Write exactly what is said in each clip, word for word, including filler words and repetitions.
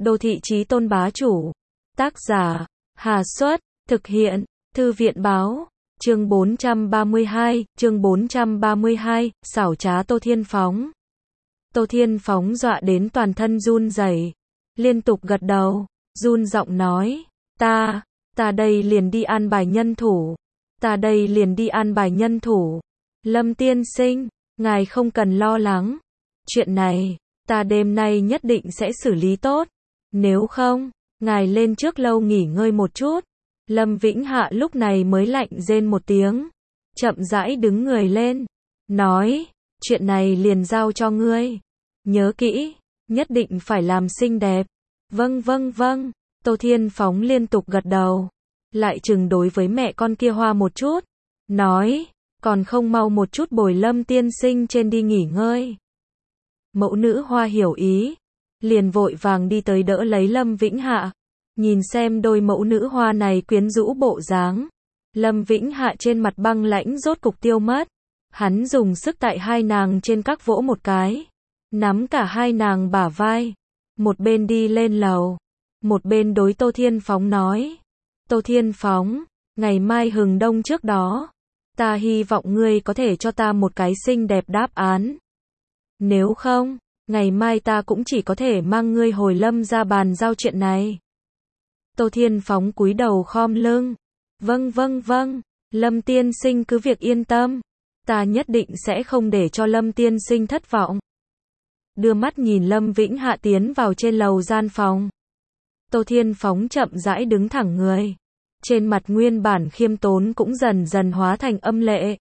Đô thị chí tôn bá chủ. Tác giả, Hà Xuất, thực hiện, Thư viện báo. Chương bốn trăm ba mươi hai, chương bốn trăm ba mươi hai, xảo trá Tô Thiên Phóng. Tô Thiên Phóng dọa đến toàn thân run rẩy, liên tục gật đầu, run giọng nói, ta, ta đây liền đi an bài nhân thủ, ta đây liền đi an bài nhân thủ. Lâm tiên sinh, ngài không cần lo lắng, chuyện này, ta đêm nay nhất định sẽ xử lý tốt, nếu không, ngài lên trước lâu nghỉ ngơi một chút. Lâm Vĩnh Hạ lúc này mới lạnh rên một tiếng, chậm rãi đứng người lên, nói, chuyện này liền giao cho ngươi, nhớ kỹ, nhất định phải làm xinh đẹp. Vâng vâng vâng, Tô Thiên Phóng liên tục gật đầu, lại chừng đối với mẹ con kia Hoa một chút, nói, còn không mau một chút bồi Lâm tiên sinh trên đi nghỉ ngơi. Mẫu nữ Hoa hiểu ý, liền vội vàng đi tới đỡ lấy Lâm Vĩnh Hạ. Nhìn xem đôi mẫu nữ Hoa này quyến rũ bộ dáng, Lâm Vĩnh Hạ trên mặt băng lãnh rốt cục tiêu mất. Hắn dùng sức tại hai nàng trên các vỗ một cái, nắm cả hai nàng bả vai, một bên đi lên lầu, một bên đối Tô Thiên Phóng nói, Tô Thiên Phóng, ngày mai hừng đông trước đó, ta hy vọng ngươi có thể cho ta một cái xinh đẹp đáp án. Nếu không, ngày mai ta cũng chỉ có thể mang ngươi hồi Lâm ra bàn giao chuyện này. Tô Thiên Phóng cúi đầu khom lưng, vâng vâng vâng, Lâm tiên sinh cứ việc yên tâm, ta nhất định sẽ không để cho Lâm tiên sinh thất vọng. Đưa mắt nhìn Lâm Vĩnh Hạ tiến vào trên lầu gian phòng, Tô Thiên Phóng chậm rãi đứng thẳng người, trên mặt nguyên bản khiêm tốn cũng dần dần hóa thành âm lệ.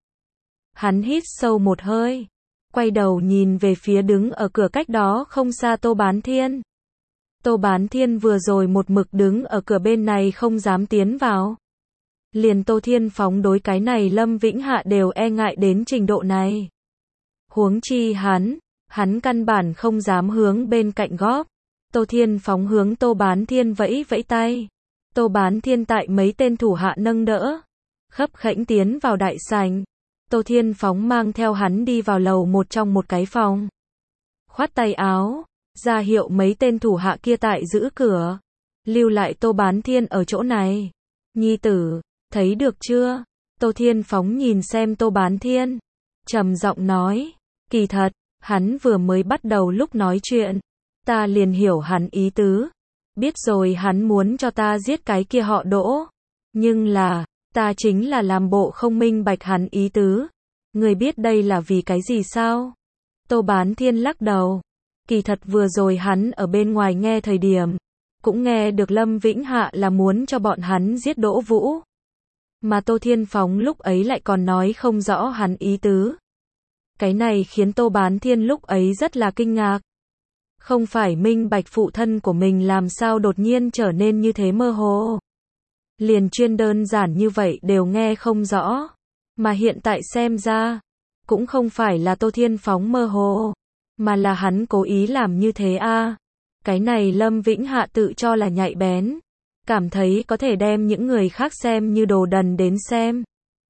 Hắn hít sâu một hơi, quay đầu nhìn về phía đứng ở cửa cách đó không xa Tô Bán Thiên. Tô Bán Thiên vừa rồi một mực đứng ở cửa bên này không dám tiến vào. Liền Tô Thiên Phóng đối cái này Lâm Vĩnh Hạ đều e ngại đến trình độ này. Huống chi hắn, hắn căn bản không dám hướng bên cạnh góp. Tô Thiên Phóng hướng Tô Bán Thiên vẫy vẫy tay. Tô Bán Thiên tại mấy tên thủ hạ nâng đỡ, khấp khẽnh tiến vào đại sảnh. Tô Thiên Phóng mang theo hắn đi vào lầu một trong một cái phòng. Khoát tay áo, ra hiệu mấy tên thủ hạ kia tại giữ cửa, lưu lại Tô Bán Thiên ở chỗ này. Nhi tử, thấy được chưa? Tô Thiên Phóng nhìn xem Tô Bán Thiên, trầm giọng nói, kỳ thật, hắn vừa mới bắt đầu lúc nói chuyện, ta liền hiểu hắn ý tứ, biết rồi hắn muốn cho ta giết cái kia họ Đỗ, nhưng là, ta chính là làm bộ không minh bạch hắn ý tứ. Người biết đây là vì cái gì sao? Tô Bán Thiên lắc đầu. Kỳ thật vừa rồi hắn ở bên ngoài nghe thời điểm, cũng nghe được Lâm Vĩnh Hạ là muốn cho bọn hắn giết Đỗ Vũ. Mà Tô Thiên Phóng lúc ấy lại còn nói không rõ hắn ý tứ. Cái này khiến Tô Bán Thiên lúc ấy rất là kinh ngạc. Không phải minh bạch phụ thân của mình làm sao đột nhiên trở nên như thế mơ hồ. Liền chuyên đơn giản như vậy đều nghe không rõ. Mà hiện tại xem ra, cũng không phải là Tô Thiên Phóng mơ hồ, mà là hắn cố ý làm như thế a. À. Cái này Lâm Vĩnh Hạ tự cho là nhạy bén, cảm thấy có thể đem những người khác xem như đồ đần đến xem.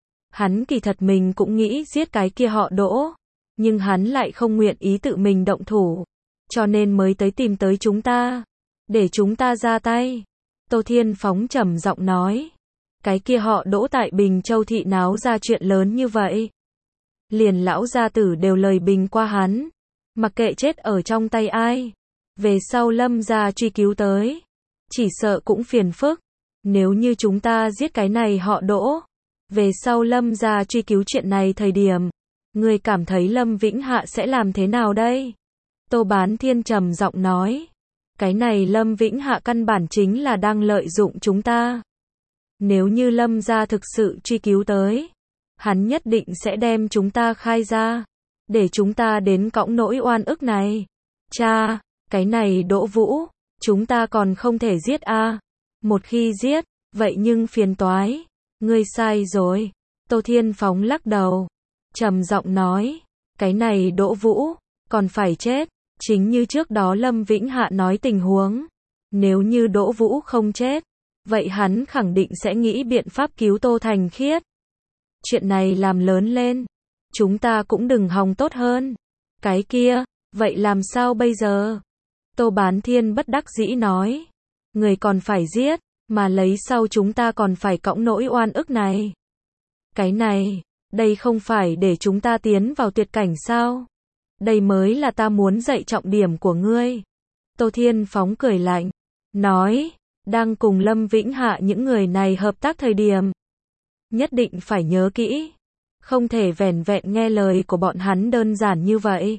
Hắn kỳ thật mình cũng nghĩ giết cái kia họ Đỗ, nhưng hắn lại không nguyện ý tự mình động thủ, cho nên mới tới tìm tới chúng ta, để chúng ta ra tay. Tô Thiên Phóng trầm giọng nói, cái kia họ Đỗ tại Bình Châu thị náo ra chuyện lớn như vậy, liền lão gia tử đều lời bình qua hắn. Mặc kệ chết ở trong tay ai, về sau Lâm gia truy cứu tới, chỉ sợ cũng phiền phức. Nếu như chúng ta giết cái này họ Đỗ, về sau Lâm gia truy cứu chuyện này thời điểm, người cảm thấy Lâm Vĩnh Hạ sẽ làm thế nào đây? Tô Bán Thiên trầm giọng nói, cái này Lâm Vĩnh Hạ căn bản chính là đang lợi dụng chúng ta. Nếu như Lâm gia thực sự truy cứu tới, hắn nhất định sẽ đem chúng ta khai ra, để chúng ta đến cõng nỗi oan ức này. Cha, cái này Đỗ Vũ, chúng ta còn không thể giết a. À. Một khi giết, vậy nhưng phiền toái. Ngươi sai rồi. Tô Thiên Phóng lắc đầu, trầm giọng nói, cái này Đỗ Vũ, còn phải chết. Chính như trước đó Lâm Vĩnh Hạ nói tình huống. Nếu như Đỗ Vũ không chết, vậy hắn khẳng định sẽ nghĩ biện pháp cứu Tô Thành Khiết. Chuyện này làm lớn lên, chúng ta cũng đừng hòng tốt hơn. Cái kia, vậy làm sao bây giờ? Tô Bán Thiên bất đắc dĩ nói. Người còn phải giết, mà lấy sau chúng ta còn phải cõng nỗi oan ức này. Cái này, đây không phải để chúng ta tiến vào tuyệt cảnh sao? Đây mới là ta muốn dạy trọng điểm của ngươi. Tô Thiên Phóng cười lạnh, nói, đang cùng Lâm Vĩnh Hạ những người này hợp tác thời điểm. Nhất định phải nhớ kỹ, không thể vẻn vẹn nghe lời của bọn hắn đơn giản như vậy.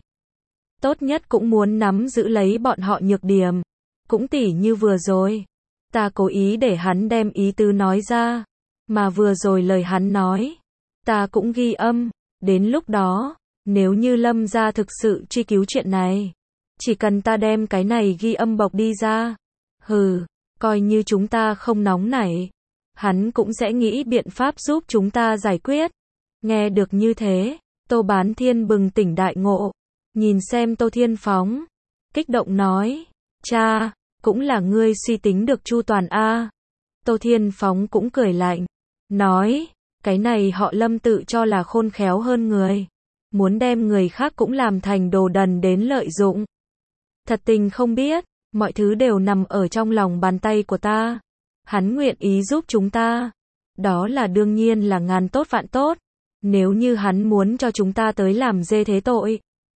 Tốt nhất cũng muốn nắm giữ lấy bọn họ nhược điểm. Cũng tỉ như vừa rồi, ta cố ý để hắn đem ý tứ nói ra, mà vừa rồi lời hắn nói, ta cũng ghi âm, đến lúc đó, nếu như Lâm gia thực sự truy cứu chuyện này, chỉ cần ta đem cái này ghi âm bộc đi ra, hừ, coi như chúng ta không nóng nảy, hắn cũng sẽ nghĩ biện pháp giúp chúng ta giải quyết. Nghe được như thế, Tô Bán Thiên bừng tỉnh đại ngộ, nhìn xem Tô Thiên Phóng, kích động nói, cha, cũng là ngươi suy tính được chu toàn a. Tô Thiên Phóng cũng cười lạnh, nói, cái này họ Lâm tự cho là khôn khéo hơn người, muốn đem người khác cũng làm thành đồ đần đến lợi dụng. Thật tình không biết, mọi thứ đều nằm ở trong lòng bàn tay của ta. Hắn nguyện ý giúp chúng ta, đó là đương nhiên là ngàn tốt vạn tốt. Nếu như hắn muốn cho chúng ta tới làm dê thế tội,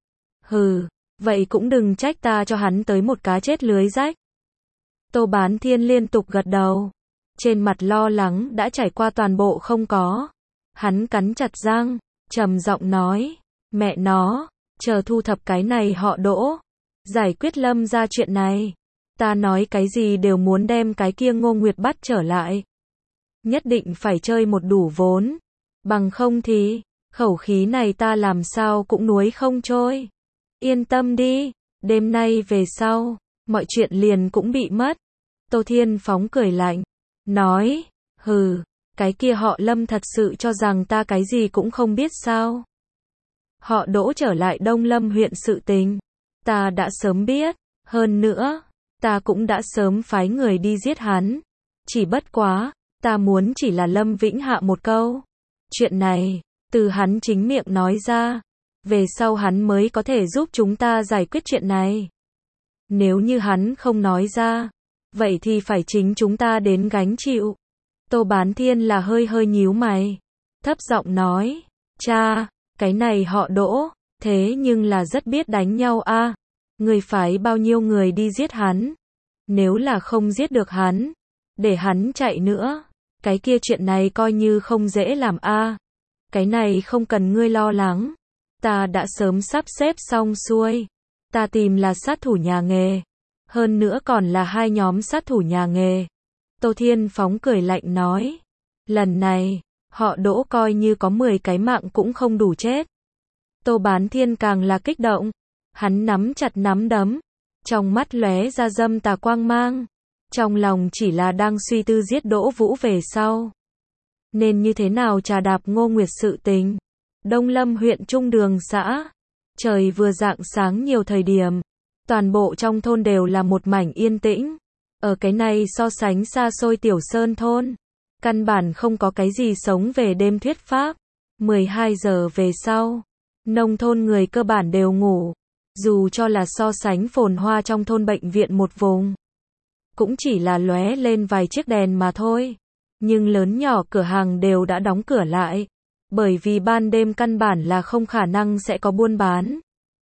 hừ, vậy cũng đừng trách ta cho hắn tới một cá chết lưới rách. Tô Bán Thiên liên tục gật đầu, trên mặt lo lắng đã trải qua toàn bộ không có. Hắn cắn chặt răng, trầm giọng nói, mẹ nó, chờ thu thập cái này họ Đỗ, giải quyết Lâm ra chuyện này, ta nói cái gì đều muốn đem cái kia Ngô Nguyệt bắt trở lại. Nhất định phải chơi một đủ vốn, bằng không thì, khẩu khí này ta làm sao cũng nuối không trôi. Yên tâm đi, đêm nay về sau, mọi chuyện liền cũng bị mất. Tô Thiên Phóng cười lạnh, nói, hừ, cái kia họ Lâm thật sự cho rằng ta cái gì cũng không biết sao. Họ Đỗ trở lại Đông Lâm huyện sự tình, ta đã sớm biết, hơn nữa, ta cũng đã sớm phái người đi giết hắn. Chỉ bất quá, ta muốn chỉ là Lâm Vĩnh Hạ một câu. Chuyện này, từ hắn chính miệng nói ra, về sau hắn mới có thể giúp chúng ta giải quyết chuyện này. Nếu như hắn không nói ra, vậy thì phải chính chúng ta đến gánh chịu. Tô Bán Thiên là hơi hơi nhíu mày, thấp giọng nói, cha, cái này họ Đỗ, thế nhưng là rất biết đánh nhau a. Người phái bao nhiêu người đi giết hắn? Nếu là không giết được hắn, để hắn chạy nữa, cái kia chuyện này coi như không dễ làm a. Cái này không cần ngươi lo lắng, ta đã sớm sắp xếp xong xuôi. Ta tìm là sát thủ nhà nghề, hơn nữa còn là hai nhóm sát thủ nhà nghề. Tô Thiên Phóng cười lạnh nói, lần này, họ Đỗ coi như có mười cái mạng cũng không đủ chết. Tô Bán Thiên càng là kích động, hắn nắm chặt nắm đấm, trong mắt lóe ra dâm tà quang mang, trong lòng chỉ là đang suy tư giết Đỗ Vũ về sau. Nên như thế nào trà đạp Ngô Nguyệt sự tình. Đông Lâm huyện Trung Đường xã, trời vừa rạng sáng nhiều thời điểm, toàn bộ trong thôn đều là một mảnh yên tĩnh. Ở cái này so sánh xa xôi tiểu sơn thôn, căn bản không có cái gì sống về đêm thuyết pháp. mười hai giờ về sau, nông thôn người cơ bản đều ngủ, dù cho là so sánh phồn hoa trong thôn bệnh viện một vùng, cũng chỉ là lóe lên vài chiếc đèn mà thôi. Nhưng lớn nhỏ cửa hàng đều đã đóng cửa lại, bởi vì ban đêm căn bản là không khả năng sẽ có buôn bán.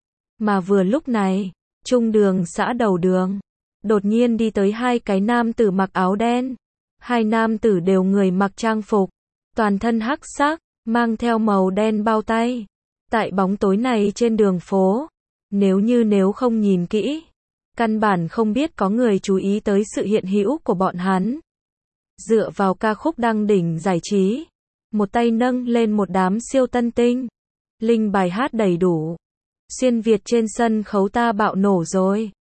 Mà vừa lúc này, Trung Đường xã đầu đường, đột nhiên đi tới hai cái nam tử mặc áo đen. Hai nam tử đều người mặc trang phục, toàn thân hắc sắc, mang theo màu đen bao tay. Tại bóng tối này trên đường phố, nếu như nếu không nhìn kỹ, căn bản không biết có người chú ý tới sự hiện hữu của bọn hắn. Dựa vào ca khúc đăng đỉnh giải trí, một tay nâng lên một đám siêu tân tinh, linh bài hát đầy đủ, xuyên Việt trên sân khấu ta bạo nổ rồi.